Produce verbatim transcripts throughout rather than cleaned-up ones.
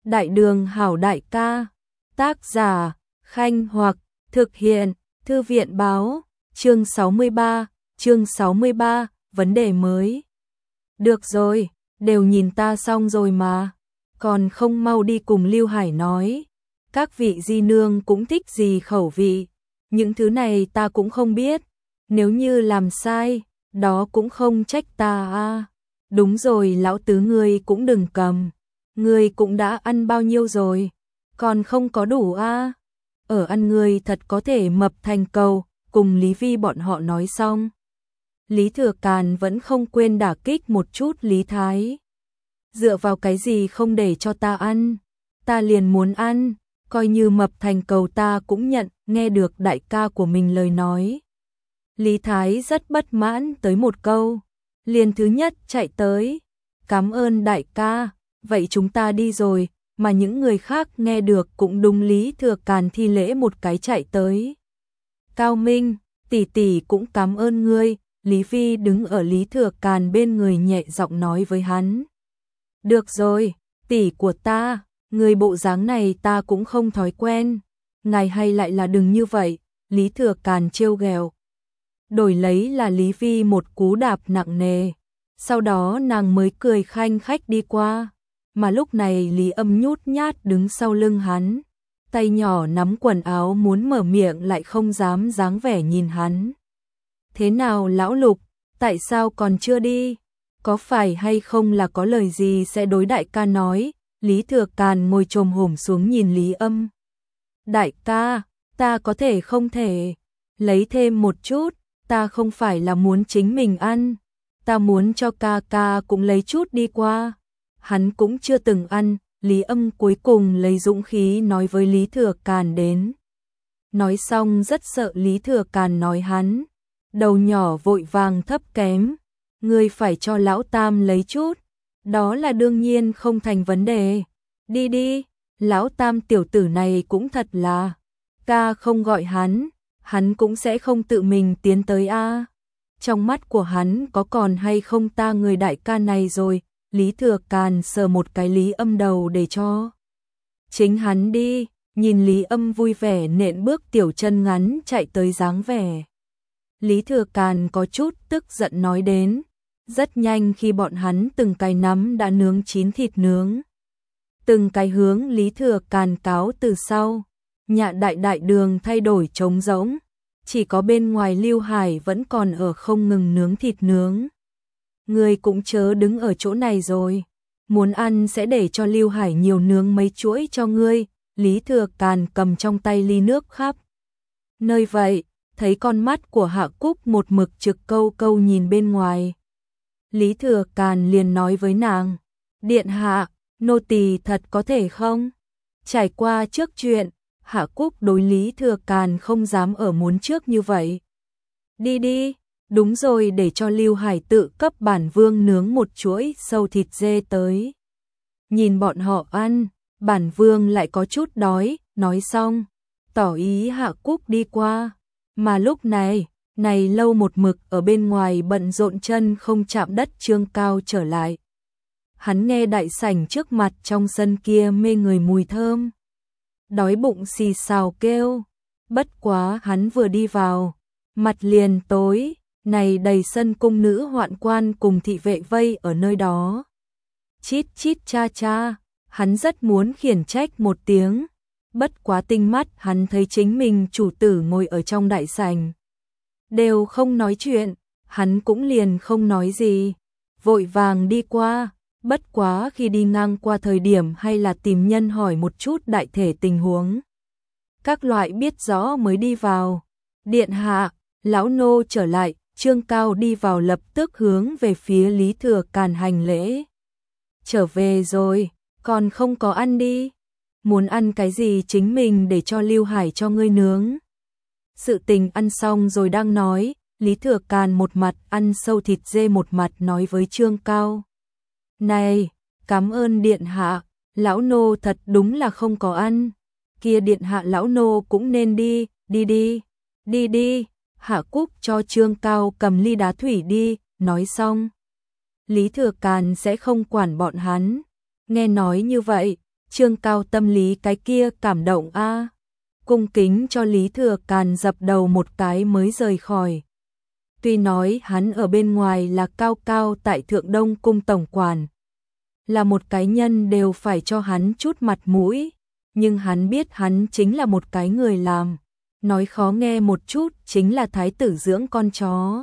Đại đường hảo đại ca. Tác giả, Khanh Hoặc, thực hiện, Thư viện báo, chương sáu mươi ba, chương sáu mươi ba, vấn đề mới. Được rồi, đều nhìn ta xong rồi mà, còn không mau đi cùng Lưu Hải nói. Các vị di nương cũng thích gì khẩu vị, những thứ này ta cũng không biết, nếu như làm sai, đó cũng không trách ta a. Đúng rồi, lão tứ ngươi cũng đừng cầm, ngươi cũng đã ăn bao nhiêu rồi, còn không có đủ a. Ở ăn ngươi thật có thể mập thành cầu, cùng Lý Vi bọn họ nói xong. Lý Thừa Càn vẫn không quên đả kích một chút Lý Thái. Dựa vào cái gì không để cho ta ăn, ta liền muốn ăn, coi như mập thành cầu ta cũng nhận. Nghe được đại ca của mình lời nói, Lý Thái rất bất mãn tới một câu, liền thứ nhất chạy tới, cảm ơn đại ca, vậy chúng ta đi rồi. Mà những người khác nghe được cũng đúng Lý Thừa Càn thi lễ một cái chạy tới. Cao Minh, tỷ tỷ cũng cảm ơn ngươi. Lý Vi đứng ở Lý Thừa Càn bên người nhẹ giọng nói với hắn. Được rồi, tỷ của ta, người bộ dáng này ta cũng không thói quen, ngài hay lại là đừng như vậy. Lý Thừa Càn trêu ghẹo. Đổi lấy là Lý Vi một cú đạp nặng nề, sau đó nàng mới cười khanh khách đi qua. Mà lúc này Lý Âm nhút nhát đứng sau lưng hắn, tay nhỏ nắm quần áo muốn mở miệng lại không dám dáng vẻ nhìn hắn. Thế nào lão Lục, tại sao còn chưa đi? Có phải hay không là có lời gì sẽ đối đại ca nói? Lý Thừa Càn ngồi chồm hổm xuống nhìn Lý Âm. Đại ca, ta có thể không thể lấy thêm một chút, ta không phải là muốn chính mình ăn, ta muốn cho ca ca cũng lấy chút đi qua. Hắn cũng chưa từng ăn. Lý Âm cuối cùng lấy dũng khí nói với Lý Thừa Càn đến. Nói xong rất sợ Lý Thừa Càn nói hắn, đầu nhỏ vội vàng thấp kém, ngươi phải cho lão tam lấy chút, đó là đương nhiên không thành vấn đề. Đi đi, lão tam tiểu tử này cũng thật là, ca không gọi hắn, hắn cũng sẽ không tự mình tiến tới a. Trong mắt của hắn có còn hay không ta người đại ca này rồi. Lý Thừa Càn sờ một cái Lý Âm đầu để cho chính hắn đi, nhìn Lý Âm vui vẻ nện bước tiểu chân ngắn chạy tới dáng vẻ. Lý Thừa Càn có chút tức giận nói đến, rất nhanh khi bọn hắn từng cái nắm đã nướng chín thịt nướng, từng cái hướng Lý Thừa Càn cáo từ sau. Nhà đại đại đường thay đổi trống rỗng, chỉ có bên ngoài Lưu Hải vẫn còn ở không ngừng nướng thịt nướng. Người cũng chớ đứng ở chỗ này rồi, muốn ăn sẽ để cho Lưu Hải nhiều nướng mấy chuỗi cho ngươi. Lý Thừa Càn cầm trong tay ly nước khắp nơi vậy, thấy con mắt của Hạ Cúc một mực trực câu câu nhìn bên ngoài. Lý Thừa Càn liền nói với nàng, điện hạ, nô tỳ thật có thể không? Trải qua trước chuyện, Hạ Cúc đối Lý Thừa Càn không dám ở muốn trước như vậy. Đi đi. Đúng rồi, để cho Lưu Hải tự cấp bản vương nướng một chuỗi sâu thịt dê tới. Nhìn bọn họ ăn, bản vương lại có chút đói, nói xong, tỏ ý Hạ Cúc đi qua. Mà lúc này, này lâu một mực ở bên ngoài bận rộn chân không chạm đất Trương Cao trở lại. Hắn nghe đại sảnh trước mặt trong sân kia mê người mùi thơm. Đói bụng xì xào kêu, bất quá hắn vừa đi vào, mặt liền tối. Này đầy sân cung nữ hoạn quan cùng thị vệ vây ở nơi đó. Chít chít cha cha, hắn rất muốn khiển trách một tiếng. Bất quá tinh mắt hắn thấy chính mình chủ tử ngồi ở trong đại sảnh, đều không nói chuyện, hắn cũng liền không nói gì. Vội vàng đi qua, bất quá khi đi ngang qua thời điểm hay là tìm nhân hỏi một chút đại thể tình huống. Các loại biết rõ mới đi vào. Điện hạ, lão nô trở lại. Trương Cao đi vào lập tức hướng về phía Lý Thừa Càn hành lễ. Trở về rồi, còn không có ăn đi. Muốn ăn cái gì chính mình để cho Lưu Hải cho ngươi nướng. Sự tình ăn xong rồi đang nói, Lý Thừa Càn một mặt ăn sâu thịt dê một mặt nói với Trương Cao. Này, cảm ơn điện hạ, lão nô thật đúng là không có ăn. Kia điện hạ lão nô cũng nên đi, đi đi, đi đi. Hạ Cúc cho Trương Cao cầm ly đá thủy đi, nói xong. Lý Thừa Càn sẽ không quản bọn hắn. Nghe nói như vậy, Trương Cao tâm lý cái kia cảm động a, cung kính cho Lý Thừa Càn dập đầu một cái mới rời khỏi. Tuy nói hắn ở bên ngoài là cao cao tại Thượng Đông cung tổng quản, là một cái nhân đều phải cho hắn chút mặt mũi, nhưng hắn biết hắn chính là một cái người làm, nói khó nghe một chút chính là thái tử dưỡng con chó.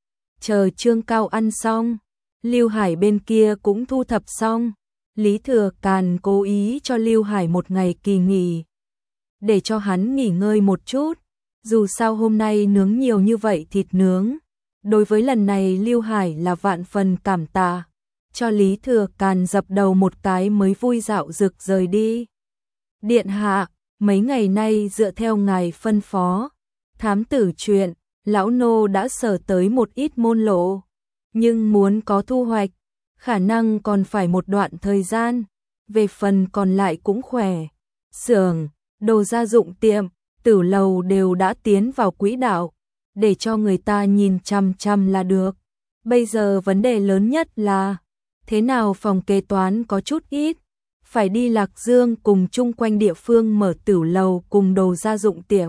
Chờ Trương Cao ăn xong, Lưu Hải bên kia cũng thu thập xong, Lý Thừa Càn cố ý cho Lưu Hải một ngày kỳ nghỉ, để cho hắn nghỉ ngơi một chút, dù sao hôm nay nướng nhiều như vậy thịt nướng. Đối với lần này Lưu Hải là vạn phần cảm tạ, cho Lý Thừa Càn dập đầu một cái mới vui dạo rực rời đi. Điện hạ, mấy ngày nay dựa theo ngài phân phó, thám tử chuyện, lão nô đã sở tới một ít môn lộ, nhưng muốn có thu hoạch, khả năng còn phải một đoạn thời gian, về phần còn lại cũng khỏe. Xưởng, đồ gia dụng tiệm, tử lầu đều đã tiến vào quỹ đạo, để cho người ta nhìn chằm chằm là được. Bây giờ vấn đề lớn nhất là, thế nào phòng kế toán có chút ít, phải đi Lạc Dương cùng chung quanh địa phương mở tử lầu cùng đồ gia dụng tiệm.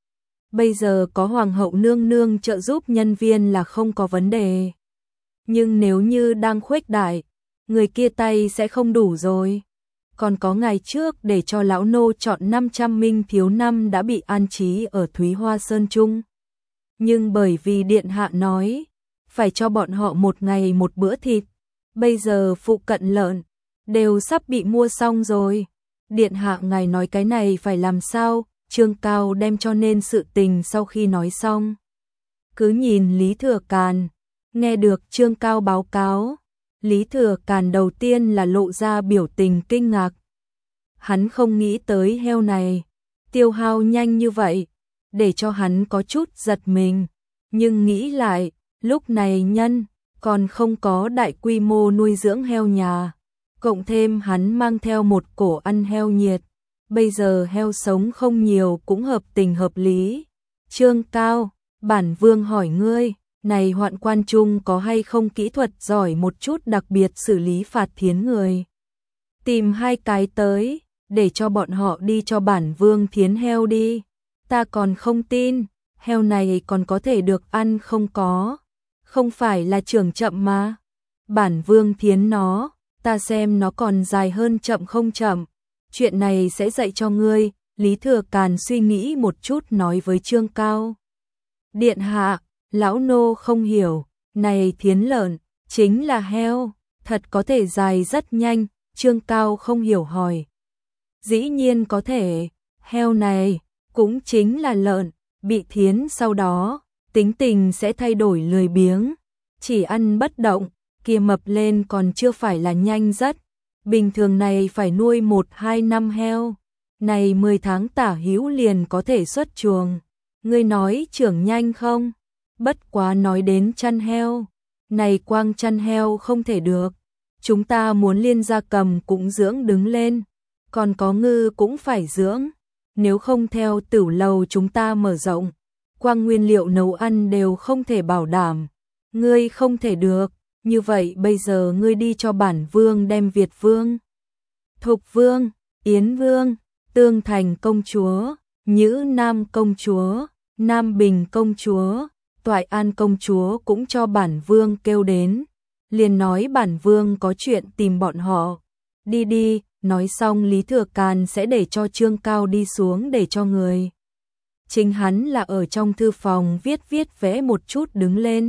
Bây giờ có hoàng hậu nương nương trợ giúp nhân viên là không có vấn đề. Nhưng nếu như đang khuếch đại, người kia tay sẽ không đủ rồi. Còn có ngày trước để cho lão nô chọn năm trăm minh thiếu năm đã bị an trí ở Thúy Hoa Sơn Trung. Nhưng bởi vì điện hạ nói, phải cho bọn họ một ngày một bữa thịt, bây giờ phụ cận lợn đều sắp bị mua xong rồi. Điện hạ ngài nói cái này phải làm sao? Trương Cao đem cho nên sự tình sau khi nói xong, cứ nhìn Lý Thừa Càn. Nghe được Trương Cao báo cáo, Lý Thừa Càn đầu tiên là lộ ra biểu tình kinh ngạc. Hắn không nghĩ tới heo này tiêu hao nhanh như vậy, để cho hắn có chút giật mình, nhưng nghĩ lại, lúc này nhân còn không có đại quy mô nuôi dưỡng heo nhà, cộng thêm hắn mang theo một cổ ăn heo nhiệt, bây giờ heo sống không nhiều cũng hợp tình hợp lý. Trương Cao, bản vương hỏi ngươi, này Hoạn Quan Trung có hay không kỹ thuật giỏi một chút đặc biệt xử lý phạt thiến người? Tìm hai cái tới, để cho bọn họ đi cho bản vương thiến heo đi. Ta còn không tin, heo này còn có thể được ăn không có. Không phải là trưởng chậm mà. Bản vương thiến nó, ta xem nó còn dài hơn chậm không chậm. Chuyện này sẽ dạy cho ngươi. Lý Thừa Càn suy nghĩ một chút nói với Trương Cao. Điện hạ, lão nô không hiểu, này thiến lợn, chính là heo, thật có thể dài rất nhanh. Trương Cao không hiểu hỏi. Dĩ nhiên có thể, heo này cũng chính là lợn, bị thiến sau đó, tính tình sẽ thay đổi lười biếng, chỉ ăn bất động, kia mập lên còn chưa phải là nhanh rất. Bình thường này phải nuôi một hai năm heo, này mười tháng tả hữu liền có thể xuất chuồng. Ngươi nói trưởng nhanh không? Bất quá nói đến chăn heo, này quang chăn heo không thể được. Chúng ta muốn liên gia cầm cũng dưỡng đứng lên, còn có ngư cũng phải dưỡng. Nếu không theo tử lầu chúng ta mở rộng, quang nguyên liệu nấu ăn đều không thể bảo đảm. Ngươi không thể được, như vậy bây giờ ngươi đi cho bản vương đem Việt vương, Thục vương, Yến vương, Tương Thành công chúa, Nhữ Nam công chúa, Nam Bình công chúa, Toại An công chúa cũng cho bản vương kêu đến. Liền nói bản vương có chuyện tìm bọn họ. Đi đi, nói xong Lý Thừa Càn sẽ để cho Trương Cao đi xuống để cho người. Chính hắn là ở trong thư phòng viết viết vẽ một chút đứng lên.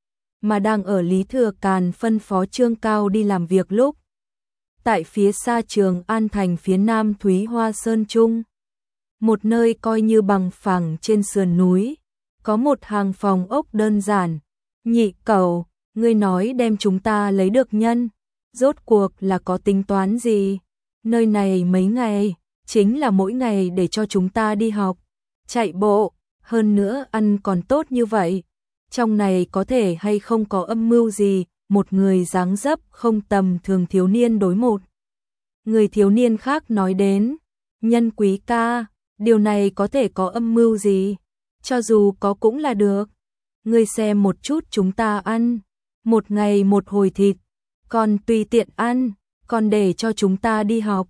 Mà đang ở Lý Thừa Càn phân phó Trương Cao đi làm việc lúc. Tại phía xa Trường An Thành phía nam Thúy Hoa Sơn Trung. Một nơi coi như bằng phẳng trên sườn núi. Có một hàng phòng ốc đơn giản. Nhị Cẩu, ngươi nói đem chúng ta lấy được nhân. Rốt cuộc là có tính toán gì? Nơi này mấy ngày, chính là mỗi ngày để cho chúng ta đi học, chạy bộ, hơn nữa ăn còn tốt như vậy. Trong này có thể hay không có âm mưu gì? Một người dáng dấp không tầm thường thiếu niên đối một người thiếu niên khác nói đến. Nhân quý ca, điều này có thể có âm mưu gì? Cho dù có cũng là được. Ngươi xem một chút chúng ta ăn, một ngày một hồi thịt, còn tùy tiện ăn, còn để cho chúng ta đi học.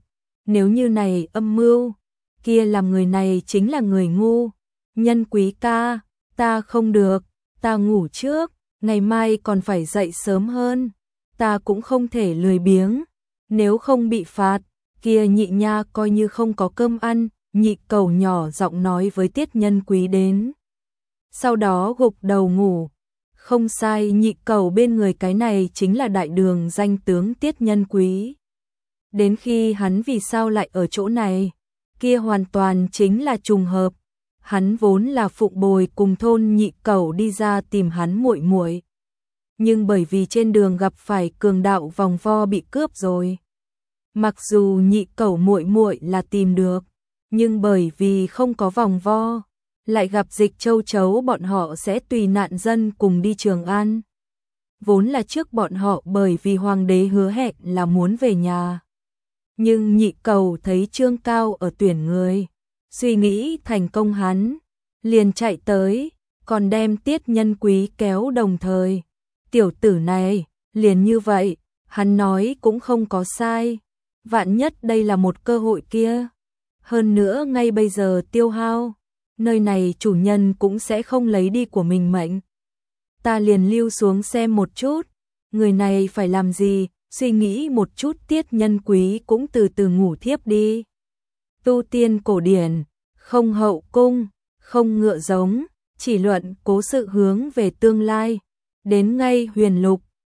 Nếu như này âm mưu, kia làm người này chính là người ngu. Nhân Quý ca, ta không được, ta ngủ trước, ngày mai còn phải dậy sớm hơn, ta cũng không thể lười biếng, nếu không bị phạt, kia nhị nha coi như không có cơm ăn. Nhị Cẩu nhỏ giọng nói với Tiết Nhân Quý đến. Sau đó gục đầu ngủ. Không sai, Nhị Cẩu bên người cái này chính là đại đường danh tướng Tiết Nhân Quý. Đến khi hắn vì sao lại ở chỗ này, kia hoàn toàn chính là trùng hợp. Hắn vốn là phụng bồi cùng thôn Nhị Cẩu đi ra tìm hắn muội muội. Nhưng bởi vì trên đường gặp phải cường đạo vòng vo bị cướp rồi. Mặc dù Nhị Cẩu muội muội là tìm được, nhưng bởi vì không có vòng vo, lại gặp Dịch Châu Chấu, bọn họ sẽ tùy nạn dân cùng đi Trường An. Vốn là trước bọn họ bởi vì hoàng đế hứa hẹn là muốn về nhà. Nhưng Nhị Cẩu thấy Trương Cao ở tuyển người, suy nghĩ thành công, hắn liền chạy tới, còn đem Tiết Nhân Quý kéo đồng thời. Tiểu tử này, liền như vậy, hắn nói cũng không có sai, vạn nhất đây là một cơ hội kia. Hơn nữa ngay bây giờ tiêu hao, nơi này chủ nhân cũng sẽ không lấy đi của mình mệnh. Ta liền lưu xuống xem một chút, người này phải làm gì, suy nghĩ một chút. Tiết Nhân Quý cũng từ từ ngủ thiếp đi. Tu tiên cổ điển, không hậu cung, không ngựa giống, chỉ luận cố sự hướng về tương lai. Đến ngay huyền lục,